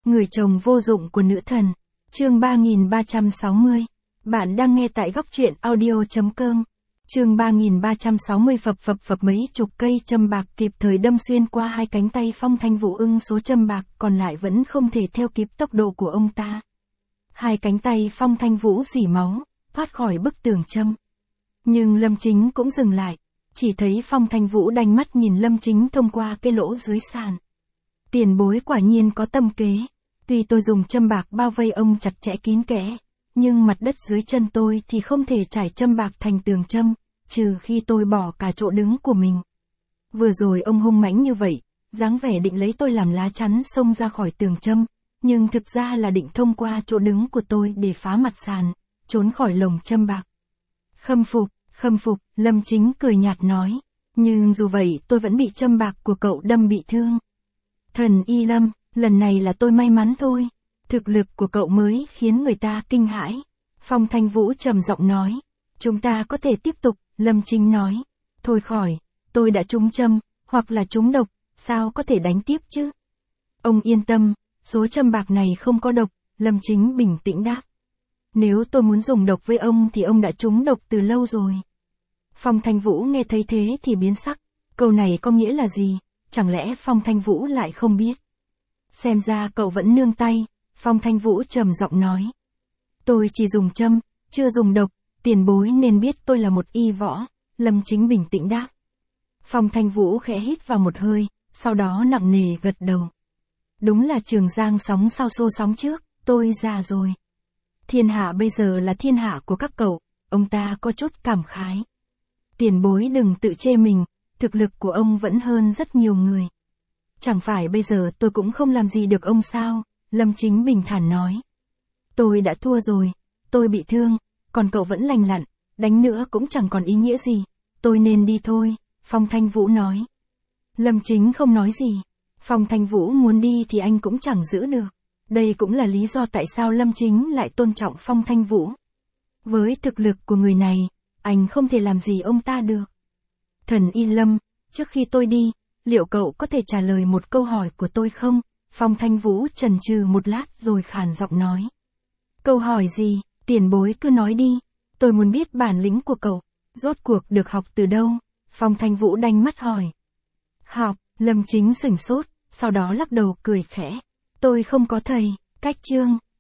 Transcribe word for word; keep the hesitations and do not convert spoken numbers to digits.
Người chồng vô dụng của nữ thần. Chương ba nghìn ba trăm sáu mươi. Bạn đang nghe tại góc truyện audio chấm com. Chương ba nghìn ba trăm sáu mươi. Phập phập phập mấy chục cây châm bạc kịp thời đâm xuyên qua hai cánh tay Phong Thanh Vũ, ưng số châm bạc còn lại vẫn không thể theo kịp tốc độ của ông ta. Hai cánh tay Phong Thanh Vũ rỉ máu, thoát khỏi bức tường châm. Nhưng Lâm Chính cũng dừng lại, chỉ thấy Phong Thanh Vũ đanh mắt nhìn Lâm Chính thông qua cái lỗ dưới sàn. Tiền bối quả nhiên có tâm kế. Tuy tôi dùng châm bạc bao vây ông chặt chẽ kín kẽ, nhưng mặt đất dưới chân tôi thì không thể trải châm bạc thành tường châm, trừ khi tôi bỏ cả chỗ đứng của mình. Vừa rồi ông hung mãnh như vậy, dáng vẻ định lấy tôi làm lá chắn xông ra khỏi tường châm, nhưng thực ra là định thông qua chỗ đứng của tôi để phá mặt sàn, trốn khỏi lồng châm bạc. Khâm phục, khâm phục, Lâm Chính cười nhạt nói, nhưng dù vậy tôi vẫn bị châm bạc của cậu đâm bị thương. Thần Y Lâm, lần này là tôi may mắn thôi, thực lực của cậu mới khiến người ta kinh hãi. Phong Thanh Vũ trầm giọng nói, chúng ta có thể tiếp tục. Lâm Chính nói, thôi khỏi, tôi đã trúng châm, hoặc là trúng độc, sao có thể đánh tiếp chứ? Ông yên tâm, số châm bạc này không có độc. Lâm Chính bình tĩnh đáp. Nếu tôi muốn dùng độc với ông thì ông đã trúng độc từ lâu rồi. Phong Thanh Vũ nghe thấy thế thì biến sắc, câu này có nghĩa là gì? Chẳng lẽ Phong Thanh Vũ lại không biết? Xem ra cậu vẫn nương tay. Phong Thanh Vũ trầm giọng nói, tôi chỉ dùng châm, chưa dùng độc, tiền bối nên biết tôi là một y võ. Lâm Chính bình tĩnh đáp. Phong Thanh Vũ khẽ hít vào một hơi, sau đó nặng nề gật đầu. Đúng là Trường Giang sóng sau xô sóng trước, tôi già rồi. Thiên hạ bây giờ là thiên hạ của các cậu. Ông ta có chút cảm khái. Tiền bối đừng tự chê mình, thực lực của ông vẫn hơn rất nhiều người. Chẳng phải bây giờ tôi cũng không làm gì được ông sao? Lâm Chính bình thản nói. Tôi đã thua rồi, tôi bị thương, còn cậu vẫn lành lặn, đánh nữa cũng chẳng còn ý nghĩa gì, tôi nên đi thôi. Phong Thanh Vũ nói. Lâm Chính không nói gì. Phong Thanh Vũ muốn đi thì anh cũng chẳng giữ được. Đây cũng là lý do tại sao Lâm Chính lại tôn trọng Phong Thanh Vũ. Với thực lực của người này, anh không thể làm gì ông ta được. Thần Y Lâm, trước khi tôi đi, liệu cậu có thể trả lời một câu hỏi của tôi không? Phong Thanh Vũ chần chừ một lát rồi khàn giọng nói. Câu hỏi gì? Tiền bối cứ nói đi. Tôi muốn biết bản lĩnh của cậu. Rốt cuộc được học từ đâu? Phong Thanh Vũ đanh mắt hỏi. Học, Lâm Chính sửng sốt, sau đó lắc đầu cười khẽ. Tôi không có thầy. Cách chương.